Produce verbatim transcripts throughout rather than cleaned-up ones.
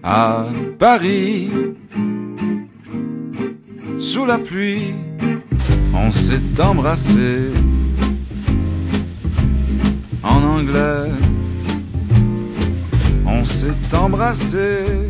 à Paris. Sous la pluie, on s'est embrassé. En anglais, on s'est embrassé.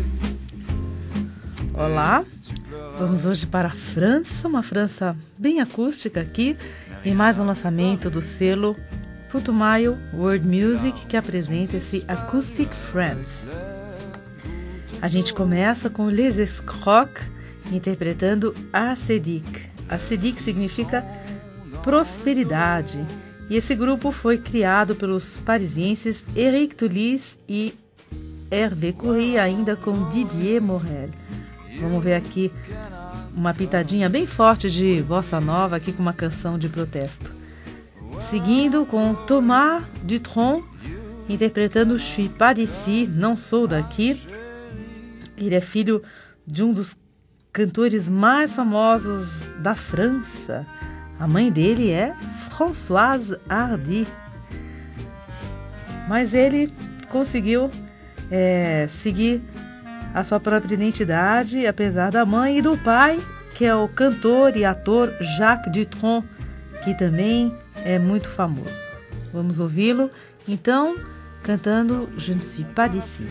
Olá, vamos hoje para a França, uma França bem acústica aqui, em mais um lançamento do selo Putumayo World Music, que apresenta esse Acoustic France. A gente começa com Les Escrocs interpretando Acedic. Acedic significa prosperidade, e esse grupo foi criado pelos parisienses Eric Toulis e Hervé Coury, ainda com Didier Morel. Vamos ver aqui uma pitadinha bem forte de bossa nova aqui com uma canção de protesto. Seguindo com Thomas Dutronc interpretando Je suis pas d'ici, não sou daqui. Ele é filho de um dos cantores mais famosos da França. A mãe dele é Françoise Hardy. Mas ele conseguiu é, seguir a sua própria identidade, apesar da mãe e do pai, que é o cantor e ator Jacques Dutronc, que também é muito famoso. Vamos ouvi-lo, então, cantando Je ne suis pas d'ici.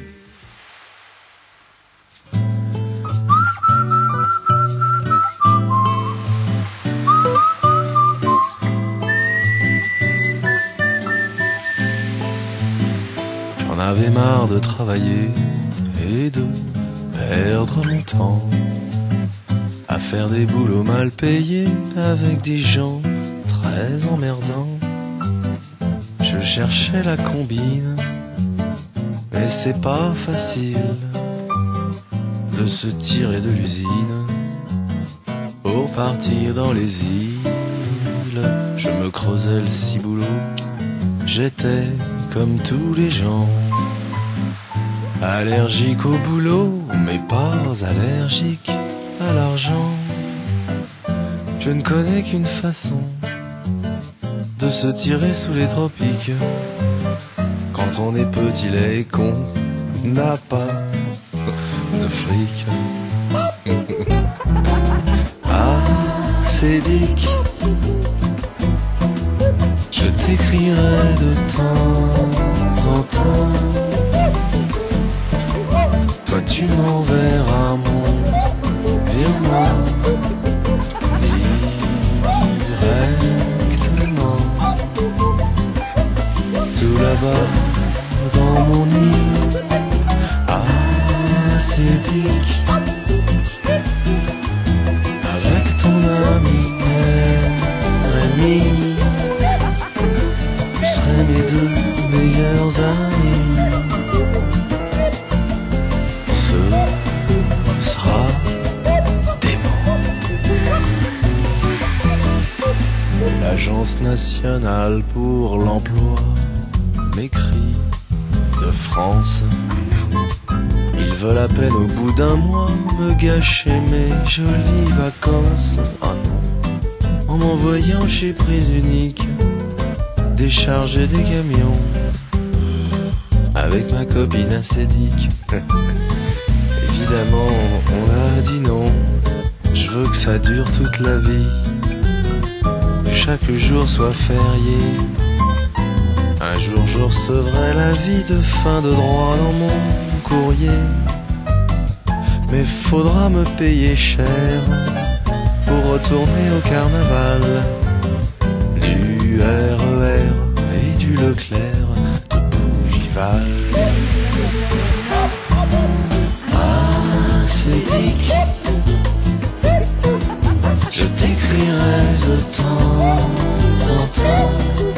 J'en avais marre de travailler et de perdre mon temps à faire des boulots mal payés avec des gens très emmerdants. Je cherchais la combine, mais c'est pas facile de se tirer de l'usine pour partir dans les îles. Je me creusais le ciboulot, j'étais comme tous les gens, allergique au boulot, mais pas allergique à l'argent. Je ne connais qu'une façon de se tirer sous les tropiques. Quand on est petit, laid et con, n'a pas de fric. Acedic, je t'écrirai de temps en temps. Toi tu m'enverras mon virement directement. Tout là-bas dans mon lit, Acedic, avec ton ami Rémi, vous serez mes deux meilleurs amis. Ce sera dément. L'Agence nationale pour l'emploi m'écrit de France. Ils veulent à peine au bout d'un mois me gâcher mes jolies vacances. Ah non, en m'envoyant chez Prise Unique décharger des camions avec ma copine Acedic. Évidemment, on a dit non. Je veux que ça dure toute la vie, que chaque jour soit férié. Un jour je recevrai l'avis de fin de droit dans mon courrier. Mais faudra me payer cher pour retourner au carnaval du R E R et du Leclerc de Bougival. Acedic, je t'écrirai de temps en temps.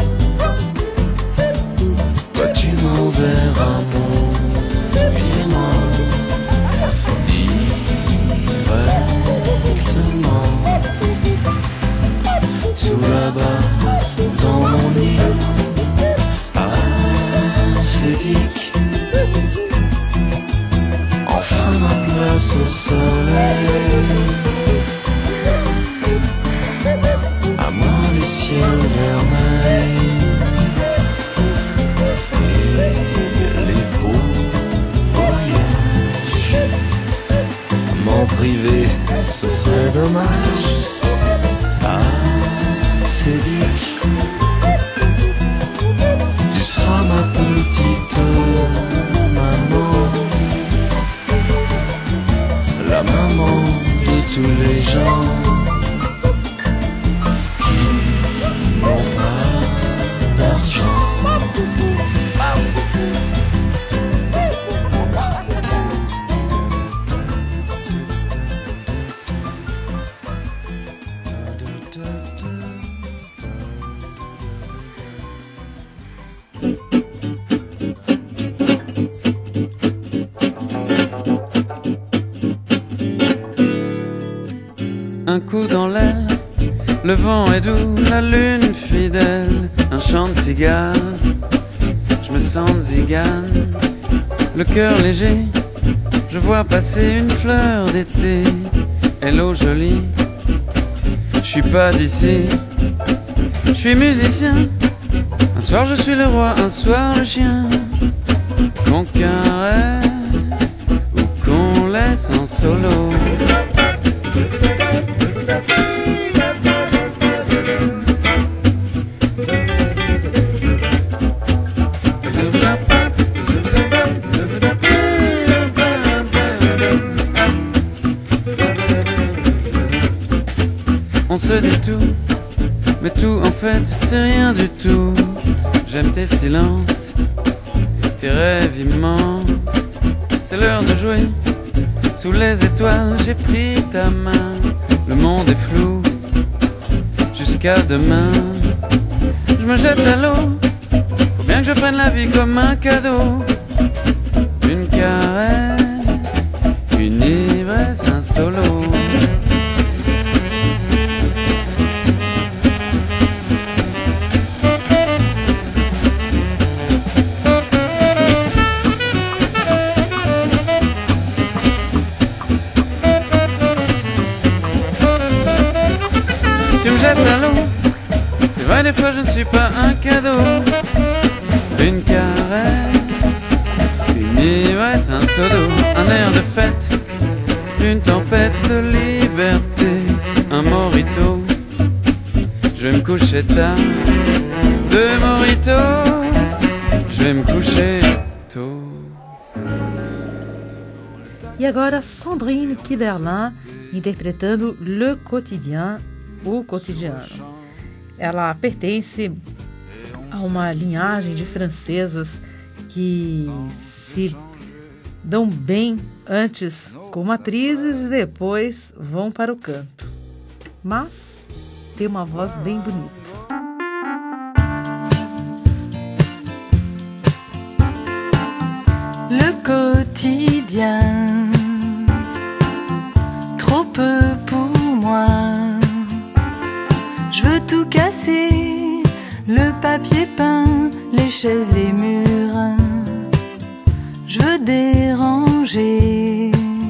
Toi tu m'enverras mon virement directement. Tout là-bas dans mon île, Acedic, enfin ma place au soleil. À moi les ciels vermeils et les beaux voyages. priver, ce serait dommage. Ah, c'est dit, tu seras ma petite maman, la maman de tous les gens qui n'ont pas d'argent. Un coup dans l'aile, le vent est doux, la lune fidèle, un chant de cigare, je me sens zigane, le cœur léger, je vois passer une fleur d'été, hello jolie, je suis pas d'ici, je suis musicien, un soir je suis le roi, un soir le chien, qu'on caresse ou qu'on laisse en solo. On se dit tout, mais tout en fait c'est rien du tout. J'aime tes silences, tes rêves immenses. C'est l'heure de jouer, sous les étoiles j'ai pris ta main. Le monde est flou, jusqu'à demain. Je me jette à l'eau, faut bien que je prenne la vie comme un cadeau. Une caresse, une ivresse, un solo. Tu me jettes à l'eau, c'est vrai des fois je ne suis pas un cadeau. Une caresse, une ivresse, un solo, un air de fête, une tempête de liberté, un morito. Je vais me coucher tard, deux moritos, je vais me coucher tôt. E agora Sandrine Kiberlin interpretando Le Quotidien, o cotidiano. Ela pertence a uma linhagem de francesas que se dão bem antes como atrizes e depois vão para o canto. Mas tem uma voz bem bonita. Le quotidien, trop peu pour moi. Je veux tout casser, le papier peint, les chaises, les murs. Je veux déranger,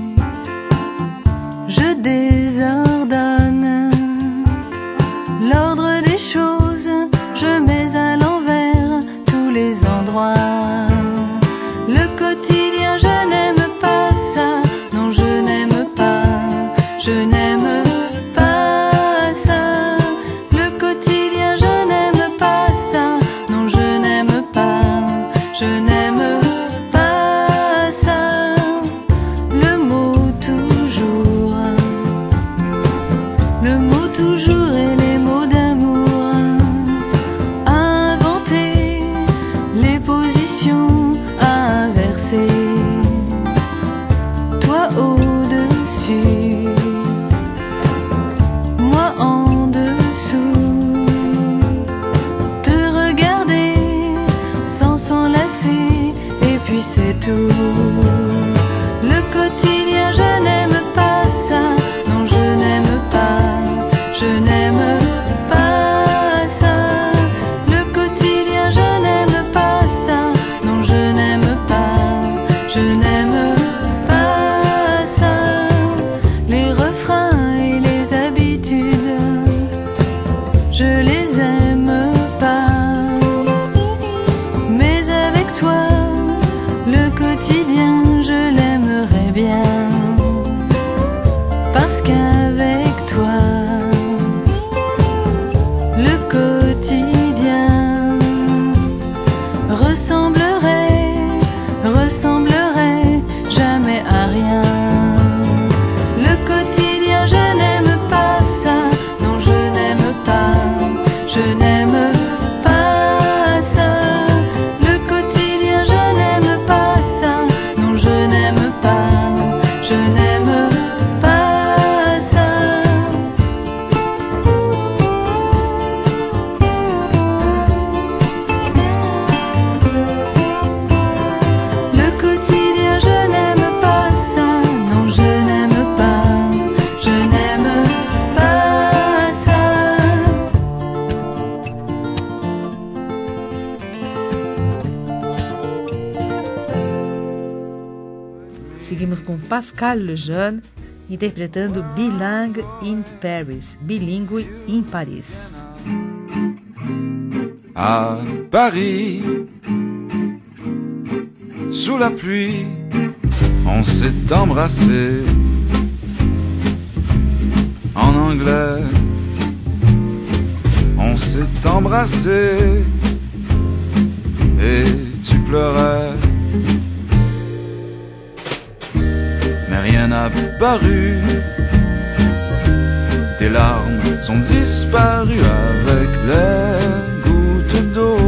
je désordonne l'ordre des choses, je mets à l'envers tous les endroits. Le quotidien, je n'aime pas ça, non je n'aime pas, je n'aime pas ça. Le quotidien, je n'aime pas ça, non je n'aime pas, je n'aime pas ça. Le mot toujours, le mot toujours et les mots d'amour, inventer les positions inversées, toi au-dessus, moi en dessous, te regarder sans s'enlacer, et puis c'est tout. Le quotidien, je n'aime pas ça, non je n'aime pas, je n'aime pas ça. Le quotidien, je n'aime pas ça, non je n'aime pas, je n'aime pas ça. Les refrains et les habitudes, je les aime pas, mais avec toi, le quotidien, je l'aimerais bien. ressemblerait jamais à rien. Le quotidien, je n'aime pas ça. Non, je n'aime pas, je n'aime pas ça. Le quotidien, je n'aime pas ça. Non, je n'aime pas, je n'aime pas ça. Le quotidien, je n'aime pas ça. Non, je n'aime pas, je n'aime pas ça. Seguimos com Pascal Lejeune interpretando Bilingue in Paris, Bilingue em Paris. À Paris, sous la pluie, on s'est embrassé en anglais. On s'est embrassé et tu pleurais, mais rien n'a paru. Tes larmes sont disparues avec les gouttes d'eau.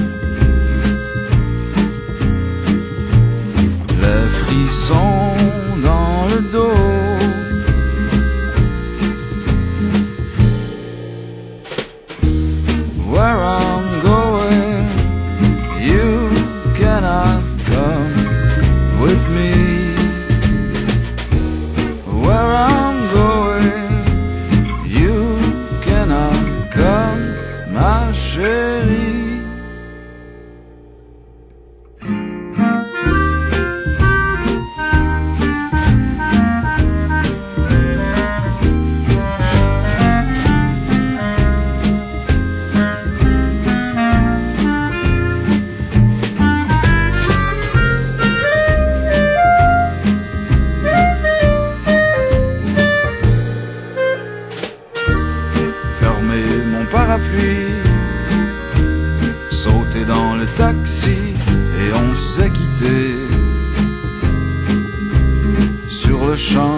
Les frissons dans le dos. Where I'm going, you cannot come with me. Where I'm going, you cannot come, ma chérie. Fermer mon parapluie, sauter dans le taxi et on s'est quitté sur le champ.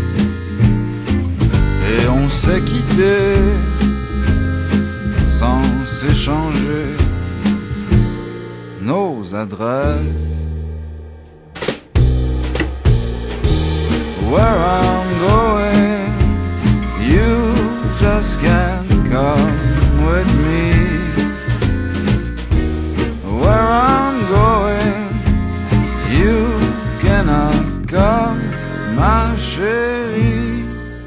Et on s'est quitté sans s'échanger nos adresses. Where I'm going, you just can't come with me. Where I'm going, you cannot come, ma chérie.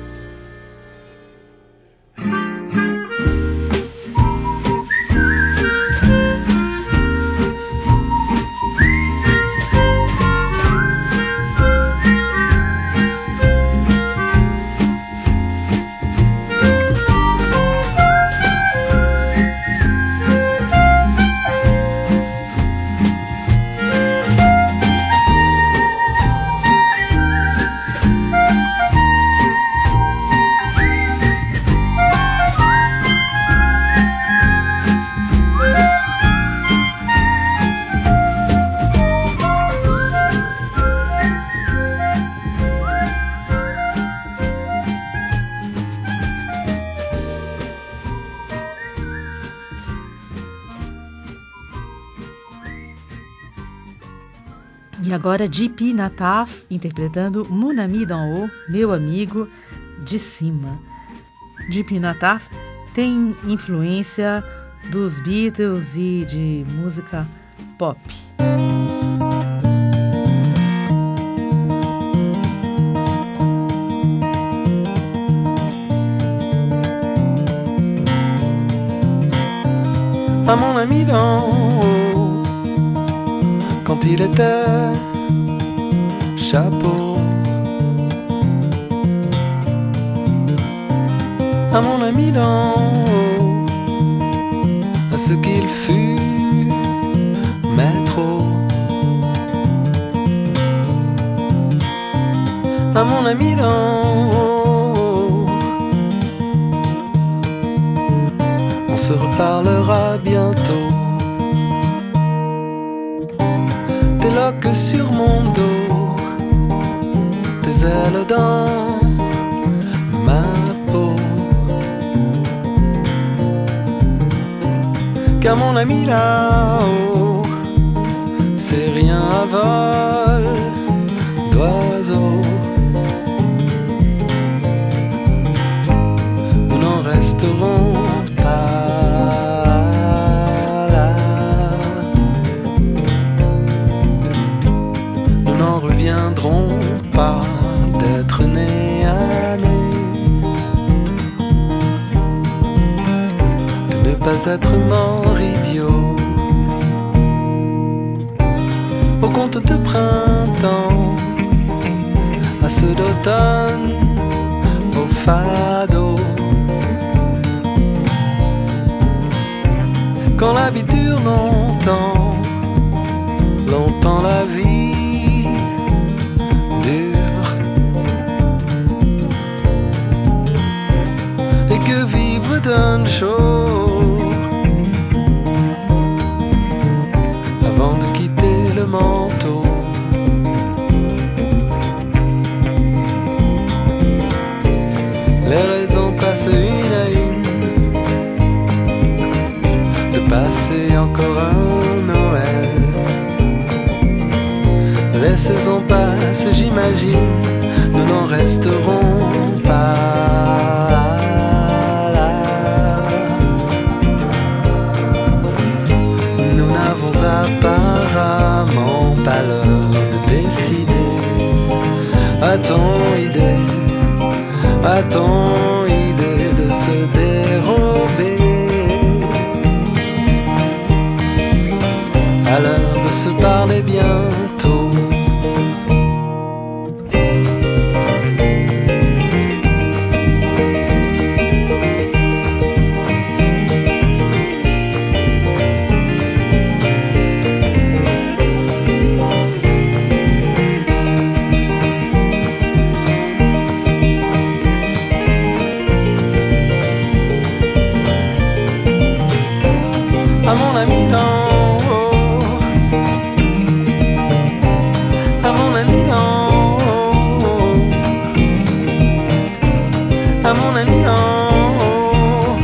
E agora J P Nataf interpretando Mon Ami d'en haut, meu amigo de cima. J P Nataf tem influência dos Beatles e de música pop. À mon ami d'en haut, quand il était chapeau. À mon ami d'en haut, à ce qu'il fut métro. À mon ami d'en haut, on se reparlera bientôt. Des loques sur mon dos, tes ailes dans ma peau. Car mon ami là-haut, c'est rien à vol d'oiseau. Nous n'en resterons pas là. Nous n'en reviendrons pas d'être nés à nez, de ne pas être mort idiot. Au conte de printemps, à ceux d'automne, au fado. Quand la vie dure longtemps, longtemps la vie dure. Et que vivre donne chaud avant de quitter le manteau. Les raisons passent une à une de passer encore un Noël. Les saisons passent, j'imagine, nous n'en resterons pas là. Nous n'avons apparemment pas l'heure de décider. A-t-on idée, a-t-on idée de se dérober à l'heure de se parler bientôt? À mon ami en haut, à mon ami en haut, à mon ami en haut,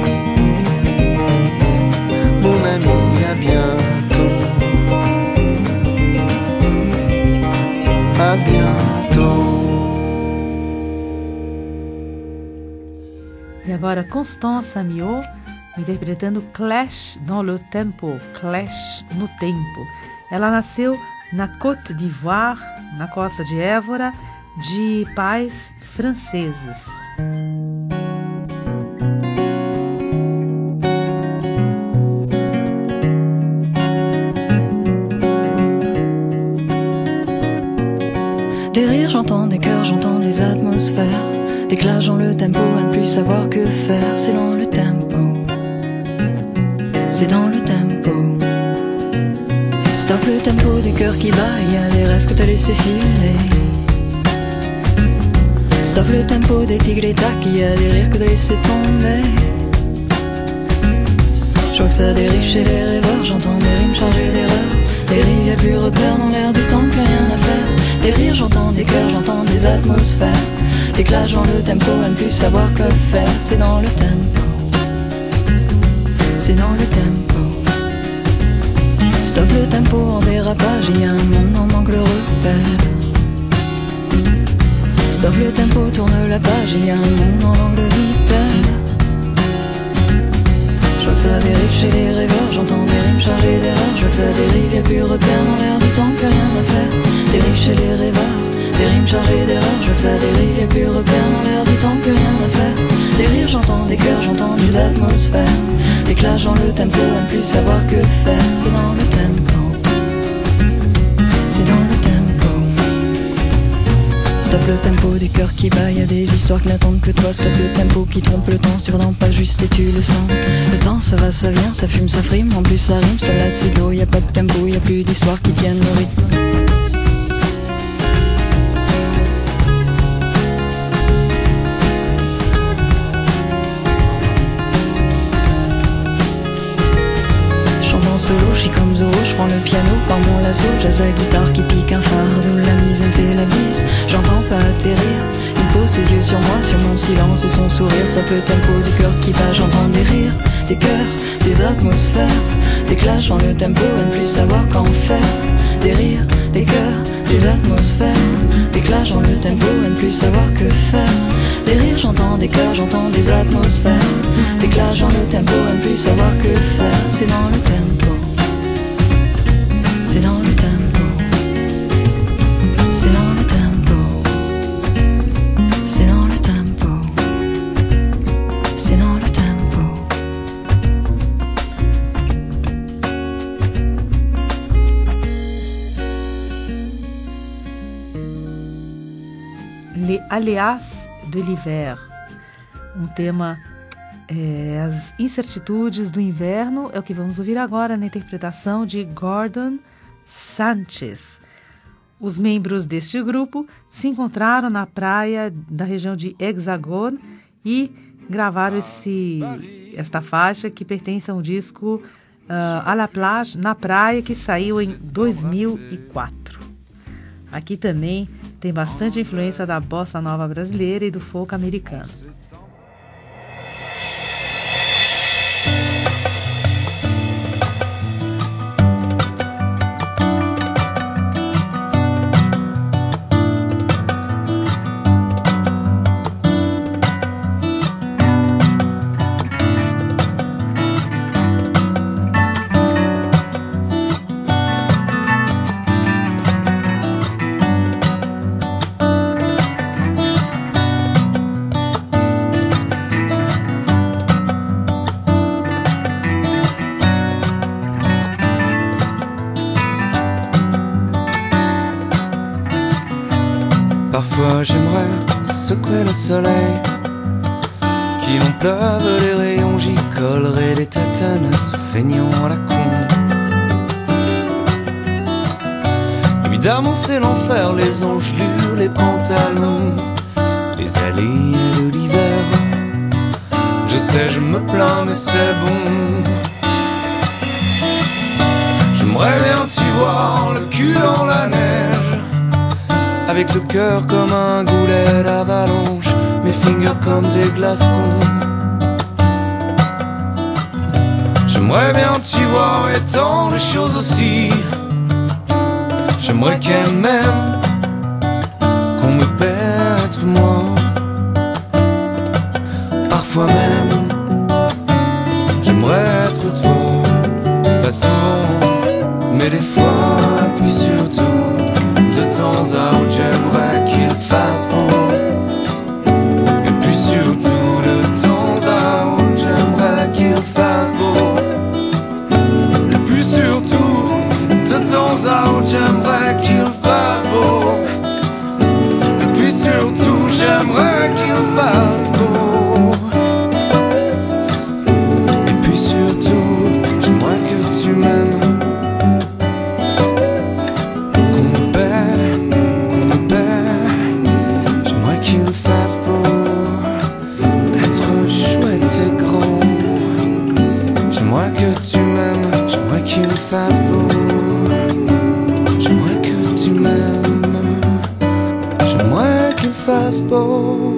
mon ami, à bientôt, à bientôt. E agora Constance Amiot interpretando Clash dans le Tempo, Clash no Tempo. Ela nasceu na Côte d'Ivoire, na Costa de Évora, de pais franceses. Des rires, j'entends des cœurs, j'entends des atmosphères, des clashs dans le tempo, à ne plus savoir que faire. C'est dans le tempo, c'est dans le tempo. Stop le tempo du cœur qui bat, y a des rêves que t'as laissé filer. Stop le tempo des tigres et tacs, y a des rires que t'as laissé tomber. Je vois que ça dérive chez les rêveurs, j'entends des rimes chargées d'erreurs. Des rives, y'a plus repère dans l'air du temps, plus rien à faire. Des rires, j'entends des cœurs, j'entends des atmosphères, des clashs dans le tempo, à ne plus savoir que faire. C'est dans le tempo, c'est dans le tempo. Stop le tempo en dérapage, il y a un monde en manque le repère. Stop le tempo, tourne la page, il y a un monde en langue de vipère. Je vois que ça dérive chez les rêveurs, j'entends des rimes chargées d'erreurs. Je vois que ça dérive, y'a plus repère dans l'air du temps, plus rien à faire. Dérive chez les rêveurs, des rimes chargées d'erreurs. Je vois que ça dérive, y'a plus repère dans l'air du temps, plus rien à faire. Des rires, j'entends des cœurs, j'entends des atmosphères, des clashs dans le tempo, à ne plus savoir que faire. C'est dans le tempo, c'est dans le tempo. Stop le tempo du cœur qui bat, y a des histoires qui n'attendent que toi. Stop le tempo qui trompe le temps, c'est vraiment pas juste et tu le sens. Le temps ça va, ça vient, ça fume, ça frime, en plus ça rime sur l'acido. Y a pas de tempo, y a plus d'histoires qui tiennent le rythme. Solo, je suis comme Zoro, je prends le piano, par mon l'assaut, jazz à guitare qui pique un fardeau. La mise me fait la bise, j'entends pas atterrir. Il pose ses yeux sur moi, sur mon silence, son sourire, sauf le tempo du cœur qui bat. J'entends des rires, des cœurs, des atmosphères, des clashs dans le tempo à ne plus savoir qu'en faire. Des rires, des cœurs, des atmosphères, des clashs dans le tempo à ne plus savoir que faire. Des rires, j'entends des cœurs, j'entends des atmosphères, des clashs dans le tempo à ne plus savoir que faire. C'est dans le tempo, c'est dans le tempo, c'est dans le tempo, c'est dans le tempo, c'est dans le tempo. Les aléas de l'hiver, um tema, é, as incertitudes do inverno, é o que vamos ouvir agora na interpretação de Gordon Sanchez. Os membros deste grupo se encontraram na praia da região de Hexagone e gravaram esse, esta faixa que pertence a um disco uh, à la plage, na praia, que saiu em dois mil e quatro. Aqui também tem bastante influência da bossa nova brasileira e do folk americano. Parfois j'aimerais secouer le soleil, qu'il en pleuve les rayons, j'y collerai des tétanes feignant à la con. Évidemment c'est l'enfer, les engelures, les pantalons, les allées de l'hiver. Je sais, je me plains mais c'est bon. J'aimerais bien t'y voir, le cul dans la neige, avec le cœur comme un goulet d'avalanche, mes fingers comme des glaçons. J'aimerais bien t'y voir et tant de choses aussi. J'aimerais qu'elle m'aime, qu'on me pète moi. Parfois même, j'aimerais être toi. Pas souvent, mais des fois, puis surtout. De temps à autre j'aimerais qu'il fasse beau. Et puis surtout de temps à autre j'aimerais qu'il fasse beau. Et puis surtout de temps à autre j'aimerais qu'il fasse beau. Et puis surtout j'aimerais qu'il fasse beau. Et puis surtout j'aimerais que tu m'aimes. Qu'il fasse beau, j'aimerais que tu m'aimes, j'aimerais qu'il fasse beau.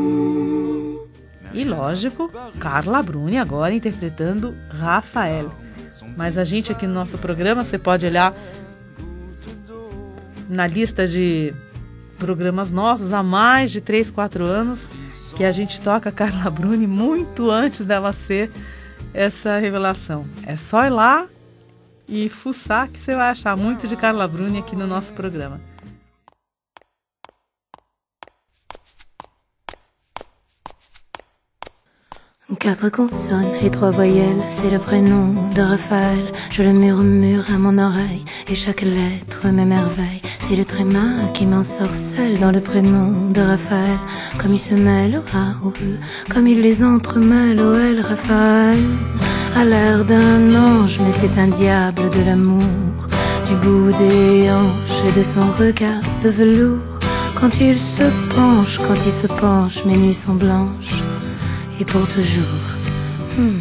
E lógico, Carla Bruni agora interpretando Rafael. Mas a gente aqui no nosso programa, você pode olhar na lista de programas nossos há mais de três, quatro anos que a gente toca Carla Bruni muito antes dela ser essa revelação. É só ir lá e fuçar que você vai achar muito de Carla Bruni aqui no nosso programa. Quatre consonnes et trois voyelles, c'est le prénom de Raphaël. Je le murmure à mon oreille et chaque lettre m'émerveille. C'est le tréma qui m'ensorcelle dans le prénom de Raphaël. Comme il se mêle au A, au E, comme il les entremêle au L. Raphaël a l'air d'un ange, mais c'est un diable de l'amour. Du bout des hanches et de son regard de velours. Quand il se penche, quand il se penche, mes nuits sont blanches. Et pour toujours. Hmm.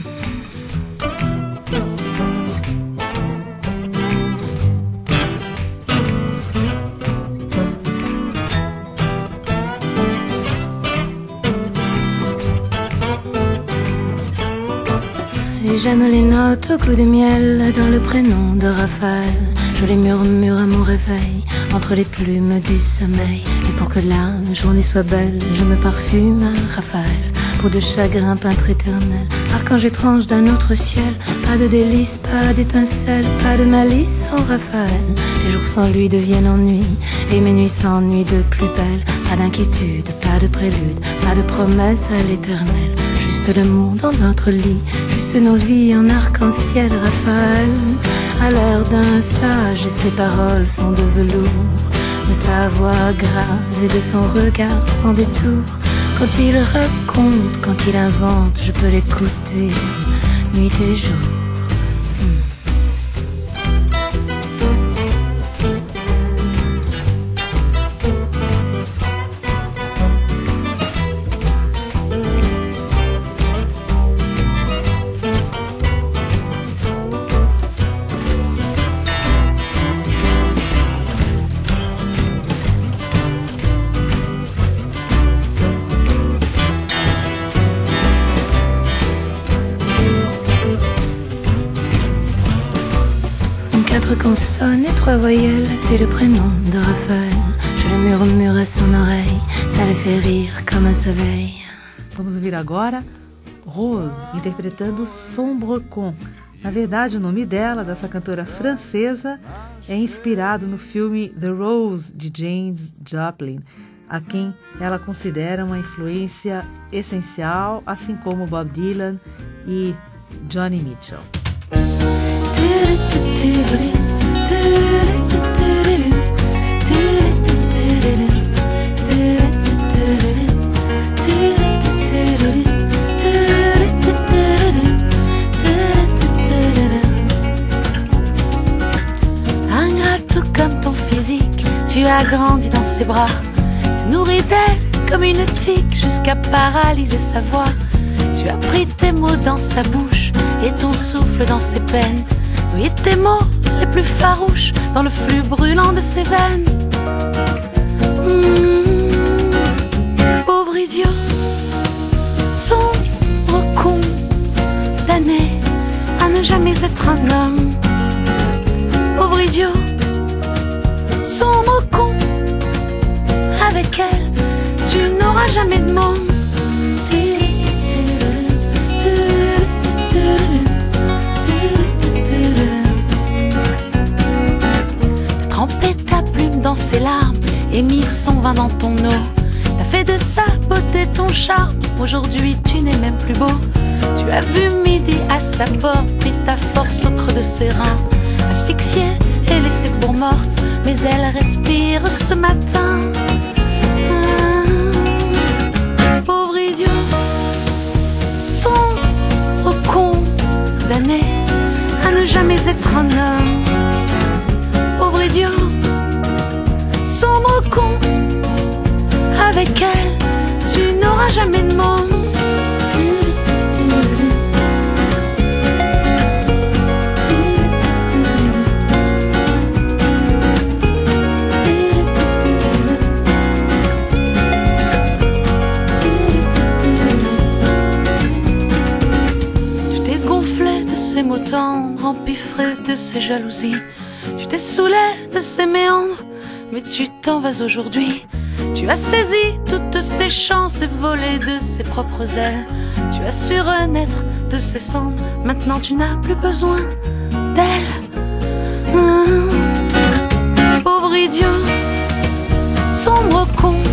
Et j'aime les notes au coup de miel dans le prénom de Raphaël. Je les murmure à mon réveil entre les plumes du sommeil. Et pour que la journée soit belle, je me parfume à Raphaël. Peau de chagrin, peintre éternel, archange étrange d'un autre ciel. Pas de délices, pas d'étincelles, pas de malice en Raphaël. Les jours sans lui deviennent ennui et mes nuits s'ennuient de plus belle. Pas d'inquiétude, pas de prélude, pas de promesse à l'éternel. Juste l'amour dans notre lit, juste nos vies en arc-en-ciel. Raphaël a l'air d'un sage et ses paroles sont de velours, de sa voix grave et de son regard sans détour. Quand il raconte, quand il invente, je peux l'écouter nuit et jour. Quatre consonnes et trois voyelles, c'est le prénom de Raphaël. Je le murmure à son oreille, ça le fait rire comme un soleil. Vamos ouvir agora Rose, interpretando Sombre Con. Na verdade, o nome dela, dessa cantora francesa, é inspirado no filme The Rose, de James Joplin, a quem ela considera uma influência essencial, assim como Bob Dylan e Joni Mitchell. Ingrat tout comme ton physique, tu as grandi dans ses bras, nourri d'elle comme une tique jusqu'à paralyser sa voix. Tu as pris tes mots dans sa bouche et ton souffle dans ses peines. Oui, tes mots les plus farouches dans le flux brûlant de ses veines. Mmh. Pauvre idiot, sombre condamné à ne jamais être un homme. Pauvre idiot, sombre con, avec elle tu n'auras jamais de monde. Trempé ta plume dans ses larmes et mis son vin dans ton eau. T'as fait de sa beauté ton charme, aujourd'hui tu n'es même plus beau. Tu as vu midi à sa porte, pris ta force au creux de ses reins, asphyxiée et laissée pour morte, mais elle respire ce matin. Ah, pauvre idiot, sombre condamné à ne jamais être un homme. Pauvre idiot, sombre con, avec elle tu n'auras jamais de monde. Tu t'es gonflé de ces mots tendres, empiffré de ces jalousies. Tu t'es saoulé de ces méandres, mais tu t'en vas aujourd'hui. Tu as saisi toutes ces chances et volé de ses propres ailes. Tu as su renaître de ses cendres, maintenant tu n'as plus besoin d'elle. Mmh. Pauvre idiot, sombre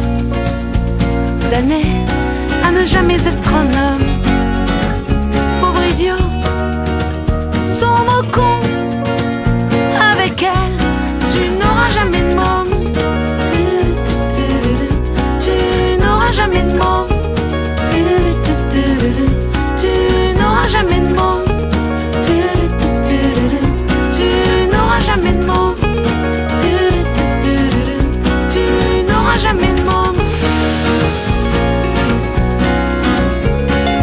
condamné à ne jamais être un homme. Pauvre idiot, sombre con, avec elle tu n'auras jamais de môme. Tu n'auras jamais de môme. Tu n'auras jamais de môme. Tu n'auras jamais de môme. Tu n'auras jamais de môme.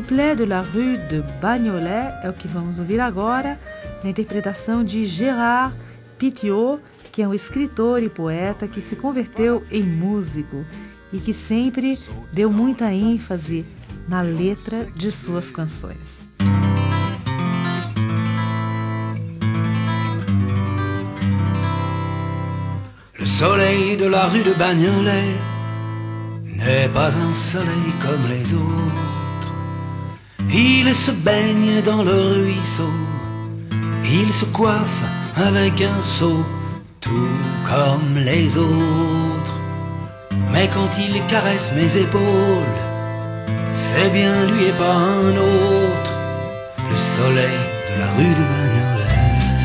Couplet de la Rue de Bagnolet é o que vamos ouvir agora, na interpretação de Gérard Pitriot, que é um escritor e poeta que se converteu em músico e que sempre deu muita ênfase na letra de suas canções. Le soleil de la rue de Bagnolet n'est pas un soleil comme les autres. Il se baigne dans le ruisseau, il se coiffe avec un seau, tout comme les autres. Mais quand il caresse mes épaules, c'est bien lui et pas un autre, le soleil de la rue de Bagnolet.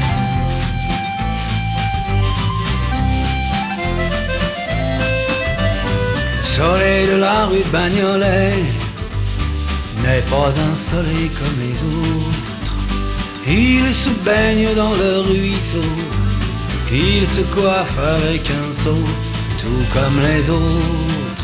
Le soleil de la rue de Bagnolet n'est pas un soleil comme les autres. Il se baigne dans le ruisseau, il se coiffe avec un seau, tout comme les autres.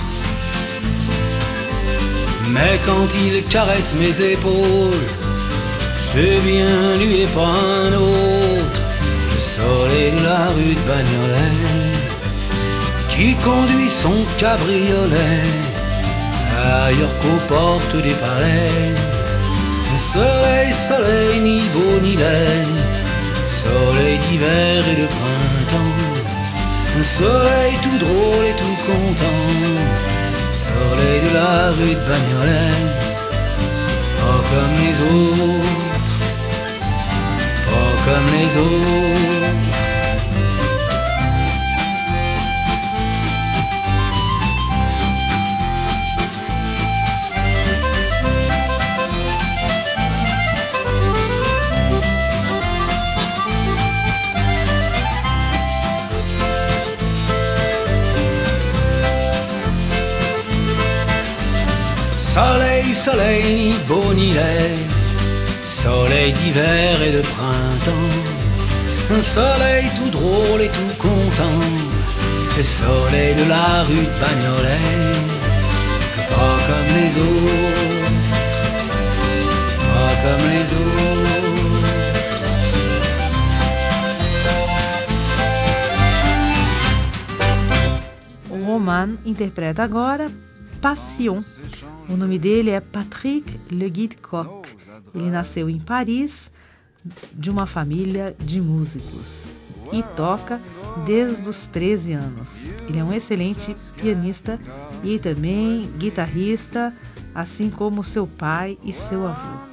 Mais quand il caresse mes épaules, c'est bien lui et pas un autre, le soleil de la rue de Bagnolet, qui conduit son cabriolet ailleurs qu'aux portes des palais. Soleil, soleil, ni beau ni laid, soleil d'hiver et de printemps, soleil tout drôle et tout content, soleil de la rue de Bagnolet, pas comme les autres, pas comme les autres. Soleil, soleil, ni beau ni laid, soleil d'hiver et de printemps, un soleil tout drôle et tout content, le soleil de la rue de Bagnolet, pas comme les autres, pas comme les autres. O Roman interpreta agora Passion. O nome dele é Patrick Le Guide-Coq. Ele nasceu em Paris, de uma família de músicos, e toca desde os treze anos. Ele é um excelente pianista e também guitarrista, assim como seu pai e seu avô.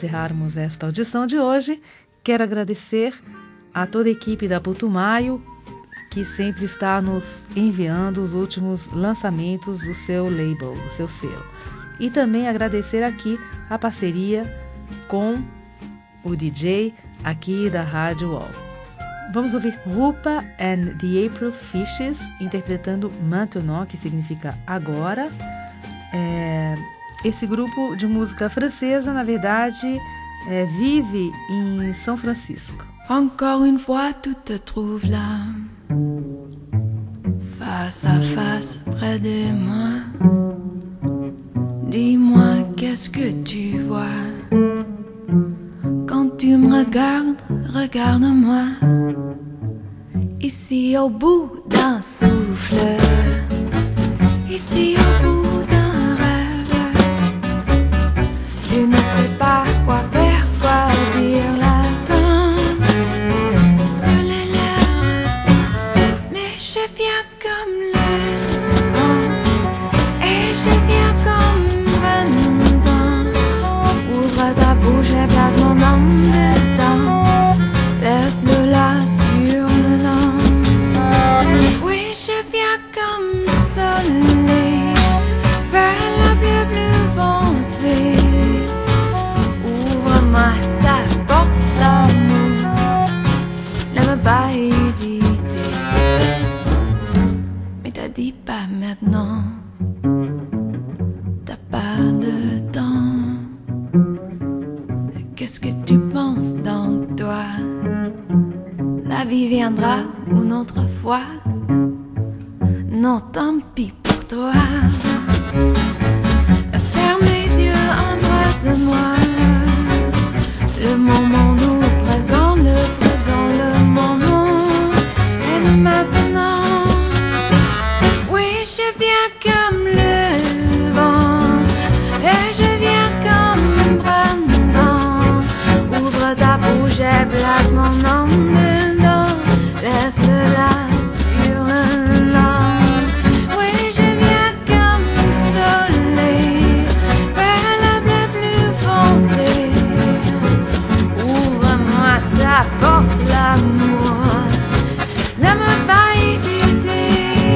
encerrarmos esta audição de hoje, quero agradecer a toda a equipe da Putumayo, que sempre está nos enviando os últimos lançamentos do seu label, do seu selo. E também agradecer aqui a parceria com o D J aqui da Rádio U O L. Vamos ouvir Rupa and the April Fishes interpretando Maintenant, que significa agora. É, esse grupo de música francesa, na verdade, é, vive em São Francisco. Encore une fois, tout te trouve là, face à face, près de moi. Dis-moi, qu'est-ce que tu vois quand tu me regardes, regarde-moi. Ici au bout d'un souffle, ici au bout d'un rêve, tu ne sais pas quoi faire, quoi dire là-dedans. Sur les lèvres, mais je viens comme le vent, et je viens comme printemps. Ouvre ta bouche et place mon nom dedans. Laisse-le là sur le long. Oui, je viens comme soleil vers le bleu bleu foncé. Ouvre-moi ta porte d'amour, n'aime pas hésiter. Mais t'as dit pas maintenant, t'as pas de temps. Qu'est-ce que tu penses donc toi? La vie viendra une autre fois. Non, tant pis pour toi. Ferme les yeux, embrasse-moi. Le moment nous présent, le présent, le moment. Et maintenant, oui, je viens comme le vent, et je viens comme printemps. Ouvre ta bouche et place mon nom dedans. Laisse-le là sur le long. Oui, je viens comme soleil vers le bleu plus foncé. Ouvre-moi ta porte, l'amour, n'aime pas hésiter.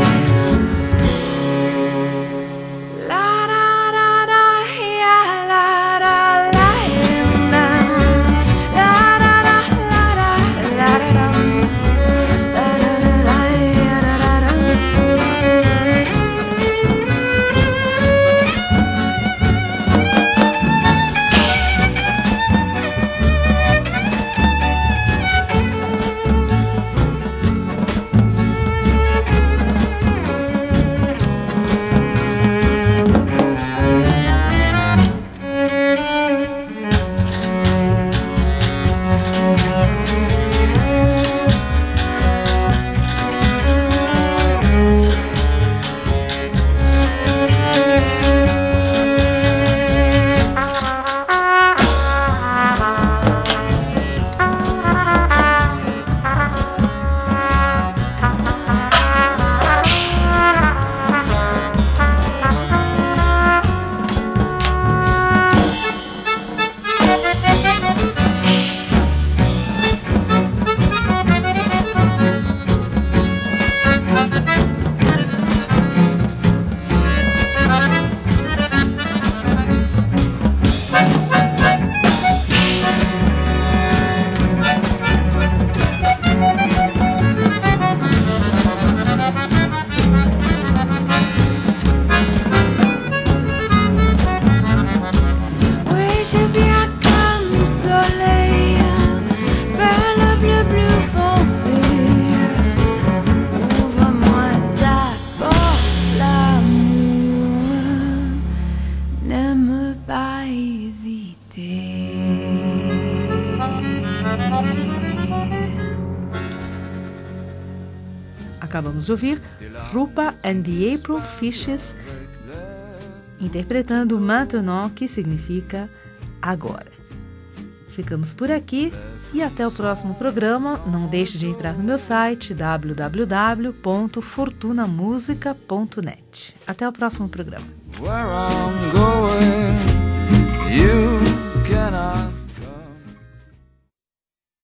La da da da, ya la da la la, la da da la da la da da. Acabamos de ouvir Rupa and the April Fishes interpretando Maintenant, que significa agora. Ficamos por aqui e até o próximo programa. Não deixe de entrar no meu site w w w ponto fortuna musica ponto net. Até o próximo programa. Where I'm going, you cannot